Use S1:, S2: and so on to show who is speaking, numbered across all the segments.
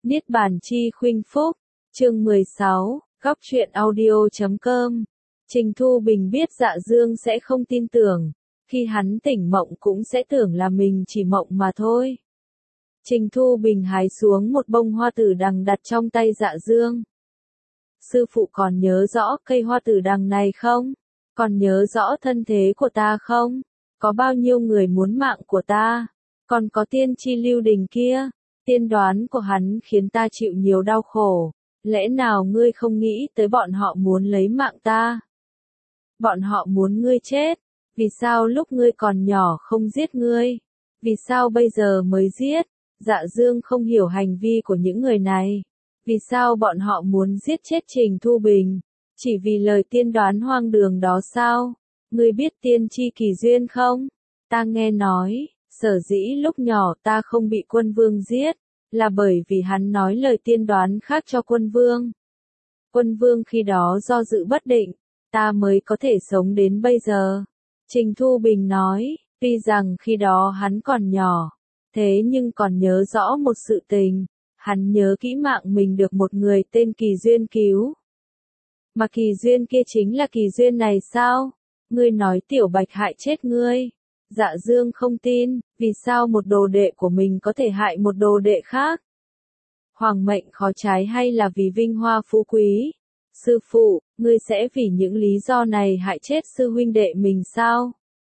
S1: Niết bàn chi khuynh phúc, chương 16, góc truyện audio.com. Trình Thu Bình biết Dạ Dương sẽ không tin tưởng, khi hắn tỉnh mộng cũng sẽ tưởng là mình chỉ mộng mà thôi. Trình Thu Bình hái xuống một bông hoa tử đằng đặt trong tay Dạ Dương. Sư phụ còn nhớ rõ cây hoa tử đằng này không? Còn nhớ rõ thân thế của ta không? Có bao nhiêu người muốn mạng của ta? Còn có tiên tri Lưu Đình kia? Tiên đoán của hắn khiến ta chịu nhiều đau khổ. Lẽ nào ngươi không nghĩ tới bọn họ muốn lấy mạng ta? Bọn họ muốn ngươi chết. Vì sao lúc ngươi còn nhỏ không giết ngươi? Vì sao bây giờ mới giết? Dạ Dương không hiểu hành vi của những người này. Vì sao bọn họ muốn giết chết Trình Thu Bình? Chỉ vì lời tiên đoán hoang đường đó sao? Ngươi biết tiên tri Kỳ Duyên không? Ta nghe nói, sở dĩ lúc nhỏ ta không bị quân vương giết, là bởi vì hắn nói lời tiên đoán khác cho quân vương. Quân vương khi đó do dự bất định, ta mới có thể sống đến bây giờ. Trình Thu Bình nói, tuy rằng khi đó hắn còn nhỏ, thế nhưng còn nhớ rõ một sự tình, hắn nhớ kỹ mạng mình được một người tên Kỳ Duyên cứu. Mà Kỳ Duyên kia chính là Kỳ Duyên này sao? Ngươi nói Tiểu Bạch hại chết ngươi. Dạ Dương không tin, vì sao một đồ đệ của mình có thể hại một đồ đệ khác? Hoàng mệnh khó trái hay là vì vinh hoa phú quý? Sư phụ, ngươi sẽ vì những lý do này hại chết sư huynh đệ mình sao?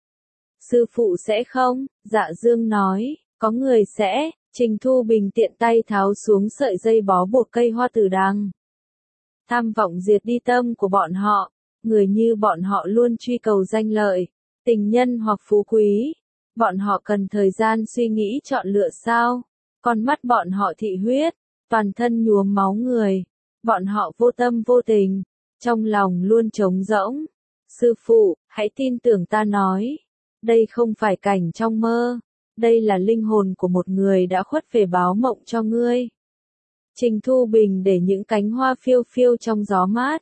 S1: Sư phụ sẽ không, Dạ Dương nói, có người sẽ. Trình Thu Bình tiện tay tháo xuống sợi dây bó buộc cây hoa tử đằng. Tham vọng diệt đi tâm của bọn họ, người như bọn họ luôn truy cầu danh lợi, tình nhân hoặc phú quý. Bọn họ cần thời gian suy nghĩ chọn lựa sao? Con mắt bọn họ thị huyết, toàn thân nhuốm máu người. Bọn họ vô tâm vô tình, trong lòng luôn trống rỗng. Sư phụ, hãy tin tưởng ta nói. Đây không phải cảnh trong mơ. Đây là linh hồn của một người đã khuất về báo mộng cho ngươi. Trình Thu Bình để những cánh hoa phiêu phiêu trong gió mát.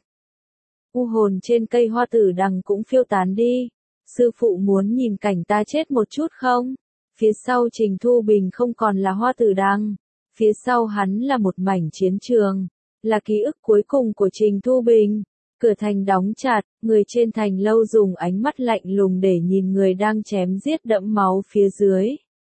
S1: U hồn trên cây hoa tử đằng cũng phiêu tán đi. Sư phụ muốn nhìn cảnh ta chết một chút không? Phía sau Trình Thu Bình không còn là hoa tử đằng. Phía sau hắn là một mảnh chiến trường. Là ký ức cuối cùng của Trình Thu Bình. Cửa thành đóng chặt, người trên thành lâu dùng ánh mắt lạnh lùng để nhìn người đang chém giết đẫm máu phía dưới.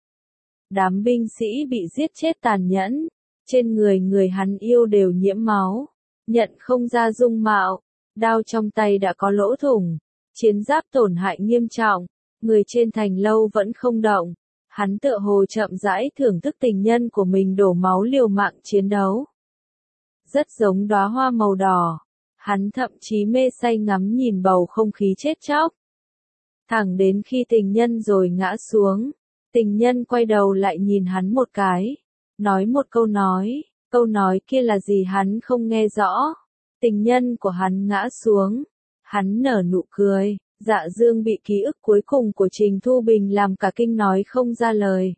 S1: Đám binh sĩ bị giết chết tàn nhẫn. Trên người hắn yêu đều nhiễm máu. Nhận không ra dung mạo. Đao trong tay đã có lỗ thủng. Chiến giáp tổn hại nghiêm trọng. Người trên thành lâu vẫn không động. Hắn tựa hồ chậm rãi thưởng thức tình nhân của mình đổ máu liều mạng chiến đấu. Rất giống đóa hoa màu đỏ. Hắn thậm chí mê say ngắm nhìn bầu không khí chết chóc. Thẳng đến khi tình nhân rồi ngã xuống. Tình nhân quay đầu lại nhìn hắn một cái. Nói một câu nói kia là gì hắn không nghe rõ. Tình nhân của hắn ngã xuống. Hắn nở nụ cười. Dạ Dương bị ký ức cuối cùng của Trình Thu Bình làm cả kinh nói không ra lời.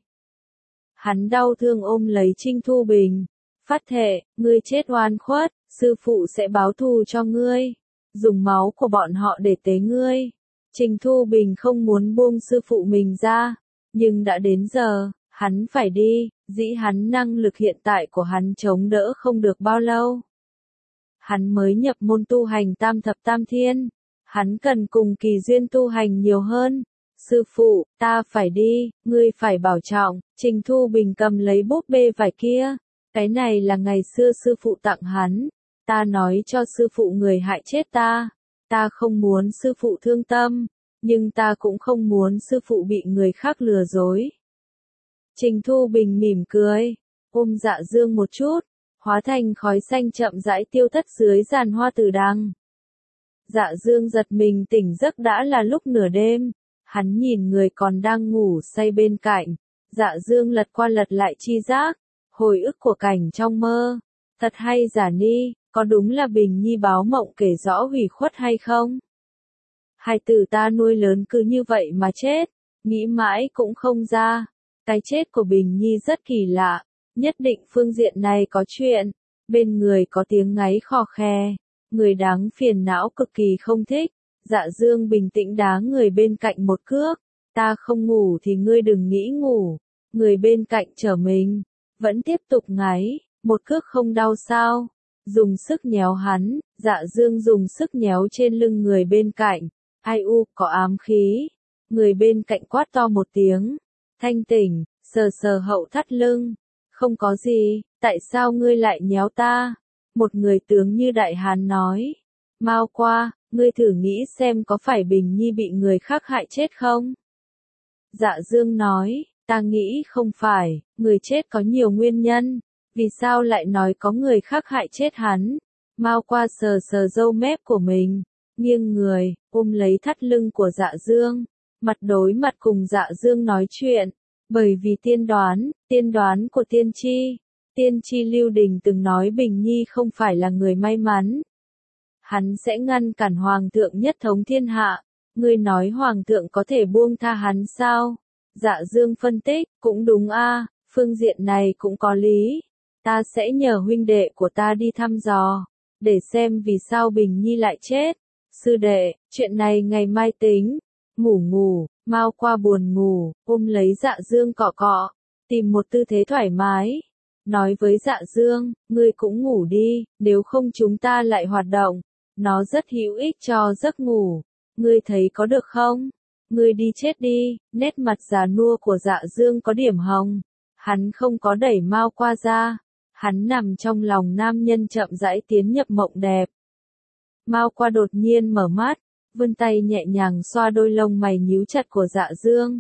S1: Hắn đau thương ôm lấy Trình Thu Bình. Phát thệ, ngươi chết oan khuất, sư phụ sẽ báo thù cho ngươi. Dùng máu của bọn họ để tế ngươi. Trình Thu Bình không muốn buông sư phụ mình ra. Nhưng đã đến giờ, hắn phải đi, dĩ hắn năng lực hiện tại của hắn chống đỡ không được bao lâu. Hắn mới nhập môn tu hành tam thập tam thiên. Hắn cần cùng Kỳ Duyên tu hành nhiều hơn. Sư phụ, ta phải đi, ngươi phải bảo trọng. Trình Thu Bình cầm lấy búp bê vải kia. Cái này là ngày xưa sư phụ tặng hắn. Ta nói cho sư phụ người hại chết ta. Ta không muốn sư phụ thương tâm. Nhưng ta cũng không muốn sư phụ bị người khác lừa dối. Trình Thu Bình mỉm cười. Ôm Dạ Dương một chút. Hóa thành khói xanh chậm rãi tiêu thất dưới giàn hoa tử đằng. Dạ Dương giật mình tỉnh giấc đã là lúc nửa đêm. Hắn nhìn người còn đang ngủ say bên cạnh. Dạ Dương lật qua lật lại chi giác. Hồi ức của cảnh trong mơ. Thật hay giả ni, có đúng là Bình Nhi báo mộng kể rõ hủy khuất hay không? Hai tử ta nuôi lớn cứ như vậy mà chết. Nghĩ mãi cũng không ra. Cái chết của Bình Nhi rất kỳ lạ. Nhất định phương diện này có chuyện. Bên người có tiếng ngáy khò khè. Người đáng phiền não cực kỳ không thích. Dạ Dương bình tĩnh đá người bên cạnh một cước. Ta không ngủ thì ngươi đừng nghĩ ngủ. Người bên cạnh trở mình. Vẫn tiếp tục ngáy. một cước không đau sao? Dùng sức nhéo hắn, Dạ Dương dùng sức nhéo trên lưng người bên cạnh. Ai u, có ám khí. Người bên cạnh quát to một tiếng. Thanh tỉnh, sờ sờ hậu thắt lưng. Không có gì, tại sao ngươi lại nhéo ta? Một người tướng như đại hán nói. Mao Qua, ngươi thử nghĩ xem có phải Bình Nhi bị người khác hại chết không? Dạ Dương nói, ta nghĩ không phải, người chết có nhiều nguyên nhân, vì sao lại nói có người khác hại chết hắn? Mao Qua sờ sờ râu mép của mình, nghiêng người, ôm lấy thắt lưng của Dạ Dương, mặt đối mặt cùng Dạ Dương nói chuyện, bởi vì tiên đoán của tiên tri Lưu Đình từng nói Bình Nhi không phải là người may mắn. Hắn sẽ ngăn cản Hoàng thượng nhất thống thiên hạ. Ngươi nói Hoàng thượng có thể buông tha hắn sao? Dạ Dương phân tích, cũng đúng a, phương diện này cũng có lý. Ta sẽ nhờ huynh đệ của ta đi thăm dò, để xem vì sao Bình Nhi lại chết. Sư đệ, chuyện này ngày mai tính. Ngủ, Mao Qua buồn ngủ, ôm lấy Dạ Dương cọ cọ, tìm một tư thế thoải mái. Nói với Dạ Dương, ngươi cũng ngủ đi, nếu không chúng ta lại hoạt động. Nó rất hữu ích cho giấc ngủ. Ngươi thấy có được không? Ngươi đi chết đi. Nét mặt già nua của Dạ Dương có điểm hồng. Hắn không có đẩy Mao Qua ra. Hắn nằm trong lòng nam nhân chậm rãi tiến nhập mộng đẹp. Mao Qua đột nhiên mở mắt, vươn tay nhẹ nhàng xoa đôi lông mày nhíu chặt của Dạ Dương.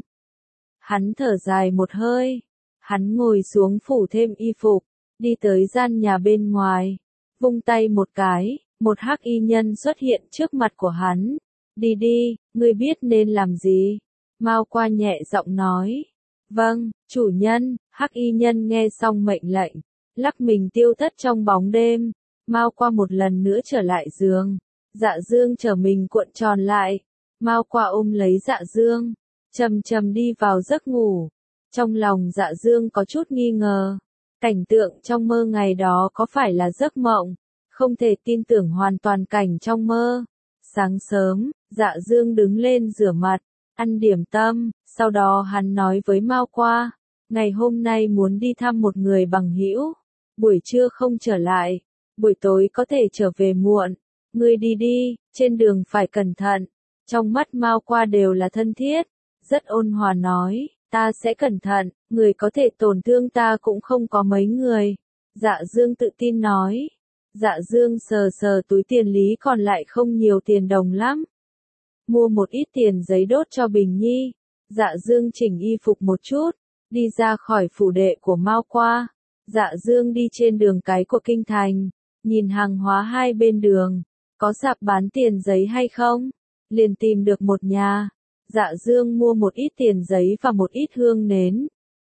S1: Hắn thở dài một hơi. Hắn ngồi xuống phủ thêm y phục, đi tới gian nhà bên ngoài, vung tay một cái, một hắc y nhân xuất hiện trước mặt của hắn. Đi đi, ngươi biết nên làm gì? Mao Qua nhẹ giọng nói. Vâng, chủ nhân. Hắc y nhân nghe xong mệnh lệnh, lắc mình tiêu thất trong bóng đêm. Mao Qua một lần nữa trở lại giường. Dạ Dương trở mình cuộn tròn lại. Mao Qua ôm lấy Dạ Dương, chầm chầm đi vào giấc ngủ. Trong lòng Dạ Dương có chút nghi ngờ. Cảnh tượng trong mơ ngày đó có phải là giấc mộng? Không thể tin tưởng hoàn toàn cảnh trong mơ. Sáng sớm, Dạ Dương đứng lên rửa mặt, ăn điểm tâm, sau đó hắn nói với Mao Qua, ngày hôm nay muốn đi thăm một người bằng hữu, buổi trưa không trở lại, buổi tối có thể trở về muộn, ngươi đi đi, trên đường phải cẩn thận. Trong mắt Mao Qua đều là thân thiết, rất ôn hòa nói, ta sẽ cẩn thận, người có thể tổn thương ta cũng không có mấy người. Dạ Dương tự tin nói. Dạ Dương sờ sờ túi tiền lý còn lại không nhiều tiền đồng lắm. Mua một ít tiền giấy đốt cho Bình Nhi. Dạ Dương chỉnh y phục một chút, đi ra khỏi phủ đệ của Mao Qua. Dạ Dương đi trên đường cái của kinh thành, nhìn hàng hóa hai bên đường, có sạp bán tiền giấy hay không? Liền tìm được một nhà. Dạ Dương mua một ít tiền giấy và một ít hương nến.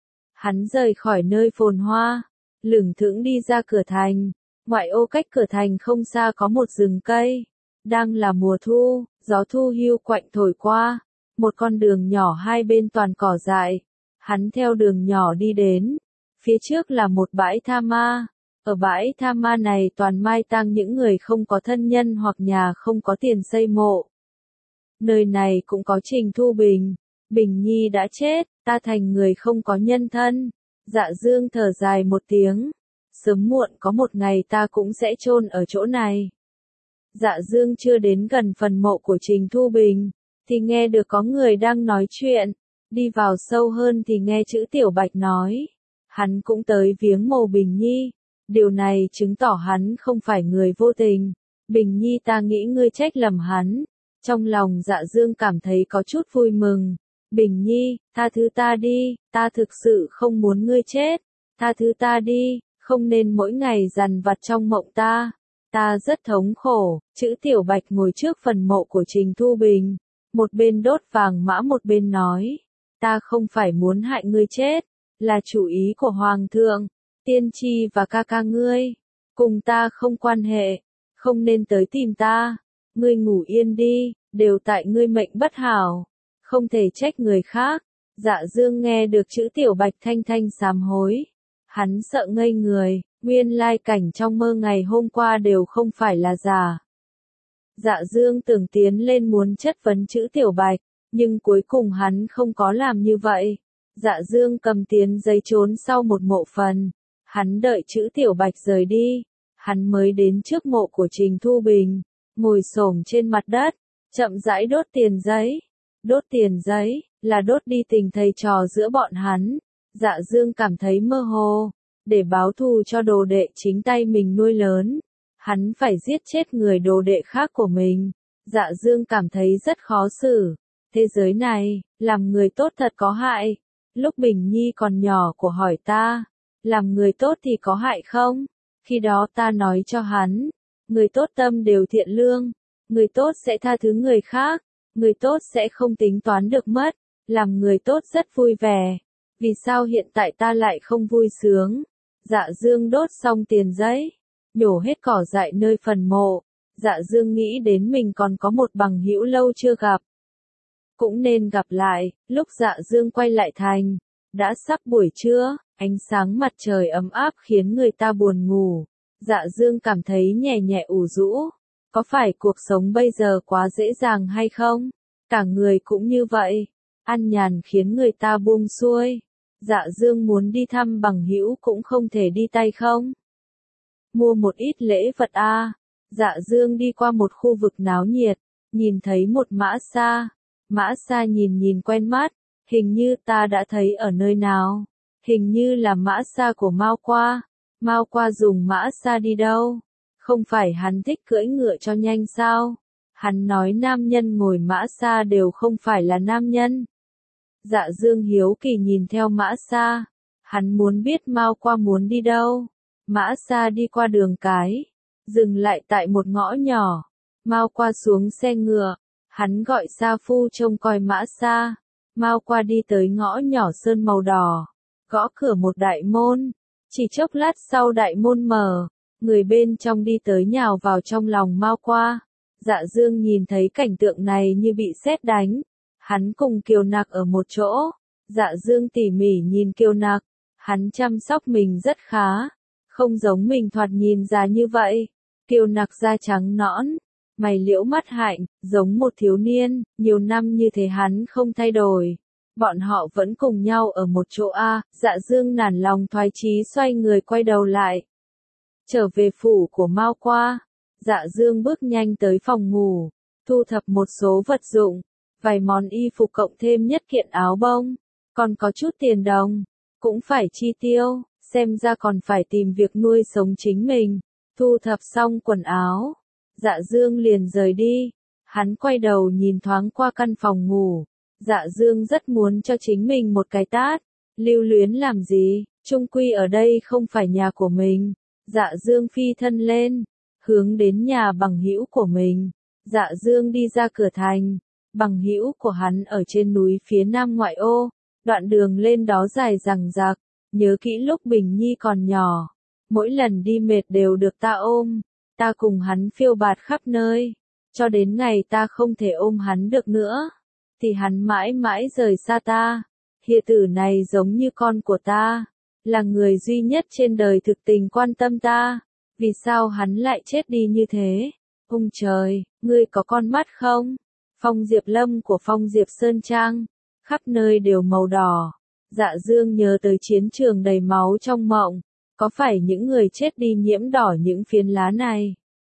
S1: Hắn rời khỏi nơi phồn hoa, lững thững đi ra cửa thành. Ngoại ô cách cửa thành không xa có một rừng cây. Đang là mùa thu, gió thu hiu quạnh thổi qua. Một con đường nhỏ hai bên toàn cỏ dại. Hắn theo đường nhỏ đi đến. Phía trước là một bãi tha ma. Ở bãi tha ma này toàn mai tang những người không có thân nhân hoặc nhà không có tiền xây mộ. Nơi này cũng có Trình Thu Bình. Bình Nhi đã chết, ta thành người không có nhân thân. Dạ Dương thở dài một tiếng. Sớm muộn có một ngày ta cũng sẽ chôn ở chỗ này. Dạ Dương chưa đến gần phần mộ của Trình Thu Bình, thì nghe được có người đang nói chuyện. Đi vào sâu hơn thì nghe chữ Tiểu Bạch nói. Hắn cũng tới viếng mộ Bình Nhi. Điều này chứng tỏ hắn không phải người vô tình. Bình Nhi ta nghĩ ngươi trách lầm hắn. Trong lòng Dạ Dương cảm thấy có chút vui mừng. Bình Nhi, tha thứ ta đi, ta thực sự không muốn ngươi chết. Tha thứ ta đi, không nên mỗi ngày dằn vặt trong mộng ta. Ta rất thống khổ. Chữ Tiểu Bạch ngồi trước phần mộ của Trình Thu Bình. Một bên đốt vàng mã một bên nói. Ta không phải muốn hại ngươi chết. Là chủ ý của Hoàng thượng, tiên tri và ca ca ngươi. Cùng ta không quan hệ. Không nên tới tìm ta. Ngươi ngủ yên đi, đều tại ngươi mệnh bất hảo. Không thể trách người khác. Dạ Dương nghe được chữ Tiểu Bạch thanh thanh sám hối. Hắn sợ ngây người, nguyên lai cảnh trong mơ ngày hôm qua đều không phải là giả. Dạ Dương tưởng tiến lên muốn chất vấn chữ Tiểu Bạch, nhưng cuối cùng hắn không có làm như vậy. Dạ Dương cầm tiền giấy trốn sau một mộ phần. Hắn đợi Trữ Tiểu Bạch rời đi, hắn mới đến trước mộ của Trình Thu Bình, ngồi xổm trên mặt đất, chậm rãi đốt tiền giấy. Đốt tiền giấy, là đốt đi tình thầy trò giữa bọn hắn. Dạ Dương cảm thấy mơ hồ, để báo thù cho đồ đệ chính tay mình nuôi lớn. Hắn phải giết chết người đồ đệ khác của mình. Dạ Dương cảm thấy rất khó xử. Thế giới này, làm người tốt thật có hại. Lúc Bình Nhi còn nhỏ của hỏi ta, làm người tốt thì có hại không? Khi đó ta nói cho hắn, người tốt tâm đều thiện lương, người tốt sẽ tha thứ người khác, người tốt sẽ không tính toán được mất, làm người tốt rất vui vẻ. Vì sao hiện tại ta lại không vui sướng? Dạ Dương đốt xong tiền giấy, nhổ hết cỏ dại nơi phần mộ. Dạ Dương nghĩ đến mình còn có một bằng hữu lâu chưa gặp. Cũng nên gặp lại. Lúc Dạ Dương quay lại thành, đã sắp buổi trưa, ánh sáng mặt trời ấm áp khiến người ta buồn ngủ. Dạ Dương cảm thấy nhẹ nhẹ ủ rũ. Có phải cuộc sống bây giờ quá dễ dàng hay không? Cả người cũng như vậy. An nhàn khiến người ta buông xuôi. Dạ Dương muốn đi thăm bằng hữu cũng không thể đi tay không. Mua một ít lễ vật a. Dạ Dương đi qua một khu vực náo nhiệt, nhìn thấy một mã xa. Mã xa nhìn quen mắt, hình như ta đã thấy ở nơi nào. Hình như là mã xa của Mao Qua. Mao Qua dùng mã xa đi đâu? Không phải hắn thích cưỡi ngựa cho nhanh sao? Hắn nói nam nhân ngồi mã xa đều không phải là nam nhân. Dạ Dương hiếu kỳ nhìn theo mã xa. Hắn muốn biết Mao Qua muốn đi đâu. Mã xa đi qua đường cái, dừng lại tại một ngõ nhỏ. Mao Qua xuống xe ngựa, hắn gọi sa phu trông coi mã xa. Mao Qua đi tới ngõ nhỏ sơn màu đỏ, gõ cửa một đại môn. Chỉ chốc lát sau đại môn mở, người bên trong đi tới nhào vào trong lòng Mao Qua. Dạ Dương nhìn thấy cảnh tượng này như bị sét đánh. Hắn cùng Kiều Nặc ở một chỗ. Dạ Dương tỉ mỉ nhìn Kiều Nặc, hắn chăm sóc mình rất khá, không giống mình thoạt nhìn già như vậy. Kiều Nặc da trắng nõn, mày liễu mắt hạnh, giống một thiếu niên, nhiều năm như thế hắn không thay đổi. Bọn họ vẫn cùng nhau ở một chỗ a. Dạ Dương nản lòng thoái chí xoay người quay đầu lại. Trở về phủ của Mao Qua, Dạ Dương bước nhanh tới phòng ngủ, thu thập một số vật dụng, vài món y phục cộng thêm nhất kiện áo bông, còn có chút tiền đồng, cũng phải chi tiêu, xem ra còn phải tìm việc nuôi sống chính mình. Thu thập xong quần áo, Dạ Dương liền rời đi. Hắn quay đầu nhìn thoáng qua căn phòng ngủ. Dạ Dương rất muốn cho chính mình một cái tát. Lưu luyến làm gì, chung quy ở đây không phải nhà của mình. Dạ Dương phi thân lên, hướng đến nhà bằng hữu của mình. Dạ Dương đi ra cửa thành. Bằng hữu của hắn ở trên núi phía nam ngoại ô. Đoạn đường lên đó dài dằng dặc. Nhớ kỹ lúc Bình Nhi còn nhỏ, mỗi lần đi mệt đều được ta ôm. Ta cùng hắn phiêu bạt khắp nơi, cho đến ngày ta không thể ôm hắn được nữa, thì hắn mãi mãi rời xa ta. Hiệp tử này giống như con của ta, là người duy nhất trên đời thực tình quan tâm ta. Vì sao hắn lại chết đi như thế? Ông trời, ngươi có con mắt không? Phong Diệp Lâm của Phong Diệp Sơn Trang, khắp nơi đều màu đỏ. Dạ Dương nhớ tới chiến trường đầy máu trong mộng. Có phải những người chết đi nhiễm đỏ những phiến lá này?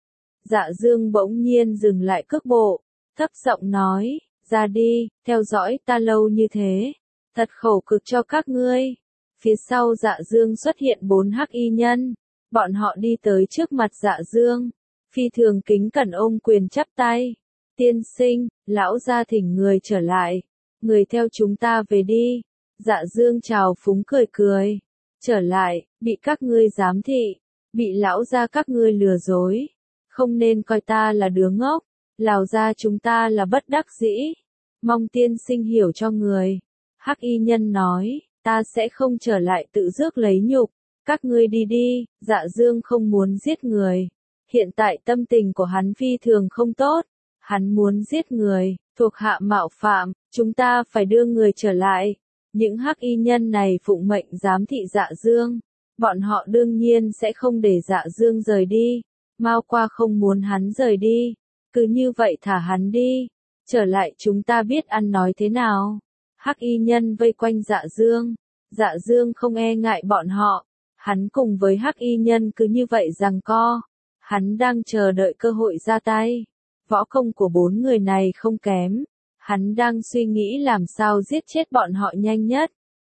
S1: Dạ Dương bỗng nhiên dừng lại cước bộ, thấp giọng nói, ra đi, theo dõi ta lâu như thế. Thật khổ cực cho các ngươi. Phía sau Dạ Dương xuất hiện 4 hắc y nhân. Bọn họ đi tới trước mặt Dạ Dương. Phi thường kính cẩn ôm quyền chắp tay. Tiên sinh, lão gia thỉnh người trở lại. Người theo chúng ta về đi. Dạ Dương chào phúng cười cười. Trở lại, bị các ngươi giám thị, bị lão gia các ngươi lừa dối. Không nên coi ta là đứa ngốc, lão gia chúng ta là bất đắc dĩ. Mong tiên sinh hiểu cho người. Hắc y nhân nói, ta sẽ không trở lại tự rước lấy nhục. Các ngươi đi đi. Dạ Dương không muốn giết người. Hiện tại tâm tình của hắn phi thường không tốt. Hắn muốn giết người, thuộc hạ mạo phạm, chúng ta phải đưa người trở lại. Những hắc y nhân này phụng mệnh giám thị Dạ Dương. Bọn họ đương nhiên sẽ không để Dạ Dương rời đi. Mao Qua không muốn hắn rời đi. Cứ như vậy thả hắn đi. Trở lại chúng ta biết ăn nói thế nào. Hắc y nhân vây quanh Dạ Dương. Dạ Dương không e ngại bọn họ. Hắn cùng với Hắc Y Nhân cứ như vậy giằng co. Hắn đang chờ đợi cơ hội ra tay. Võ công của 4 người này không kém. Hắn đang suy nghĩ làm sao giết chết bọn họ nhanh nhất.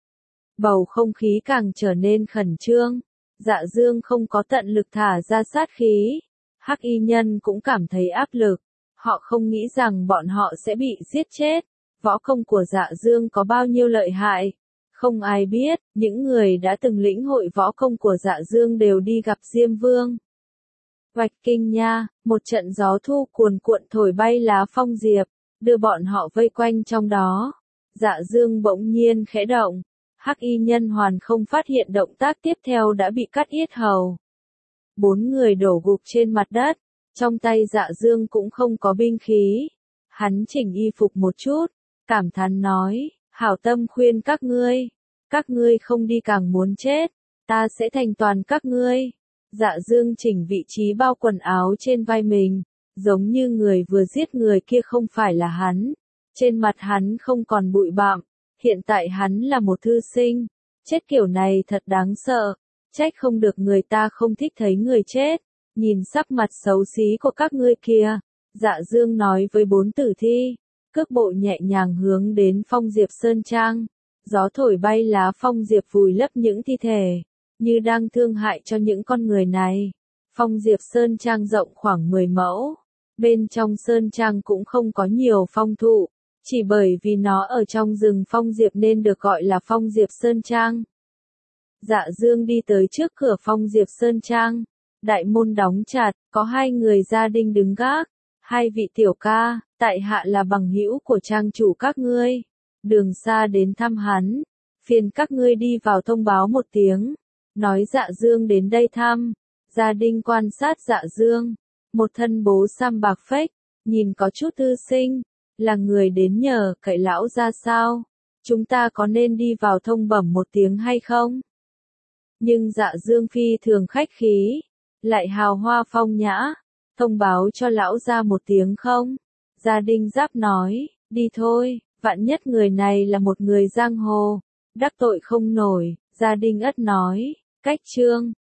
S1: Bầu không khí càng trở nên khẩn trương. Dạ Dương không có tận lực thả ra sát khí. Hắc Y Nhân cũng cảm thấy áp lực. Họ không nghĩ rằng bọn họ sẽ bị giết chết. Võ công của Dạ Dương có bao nhiêu lợi hại. Không ai biết, những người đã từng lĩnh hội võ công của Dạ Dương đều đi gặp Diêm Vương. Vạch Kinh Nha, một trận gió thu cuồn cuộn thổi bay lá phong diệp, đưa bọn họ vây quanh trong đó. Dạ Dương bỗng nhiên khẽ động. Hắc Y Nhân hoàn không phát hiện động tác tiếp theo đã bị cắt yết hầu. 4 người đổ gục trên mặt đất, trong tay Dạ Dương cũng không có binh khí. Hắn chỉnh y phục một chút, cảm thán nói, hảo tâm khuyên các ngươi không đi càng muốn chết, ta sẽ thành toàn các ngươi. Dạ Dương chỉnh vị trí bao quần áo trên vai mình, giống như người vừa giết người kia không phải là hắn. Trên mặt hắn không còn bụi bặm, hiện tại hắn là một thư sinh. Chết kiểu này thật đáng sợ, trách không được người ta không thích thấy người chết. Nhìn sắc mặt xấu xí của các ngươi kia, Dạ Dương nói với 4 tử thi, cước bộ nhẹ nhàng hướng đến Phong Diệp Sơn Trang. Gió thổi bay lá phong diệp vùi lấp những thi thể, như đang thương hại cho những con người này. Phong Diệp Sơn Trang rộng khoảng 10 mẫu. Bên trong Sơn Trang cũng không có nhiều phong thụ, chỉ bởi vì nó ở trong rừng Phong Diệp nên được gọi là Phong Diệp Sơn Trang. Dạ Dương đi tới trước cửa Phong Diệp Sơn Trang. Đại môn đóng chặt, có 2 người gia đình đứng gác. 2 vị tiểu ca, tại hạ là bằng hữu của trang chủ các ngươi. Đường xa đến thăm hắn, phiền các ngươi đi vào thông báo một tiếng. Nói Dạ Dương đến đây thăm. Gia đình quan sát Dạ Dương. Một thân bố sam bạc phách, nhìn có chút thư sinh. Là người đến nhờ cậy lão ra sao? Chúng ta có nên đi vào thông bẩm một tiếng hay không? Nhưng Dạ Dương phi thường khách khí, lại hào hoa phong nhã. Thông báo cho lão ra một tiếng không? Gia đình giáp nói, đi thôi, vạn nhất người này là một người giang hồ, đắc tội không nổi. Gia đình ất nói, cách chương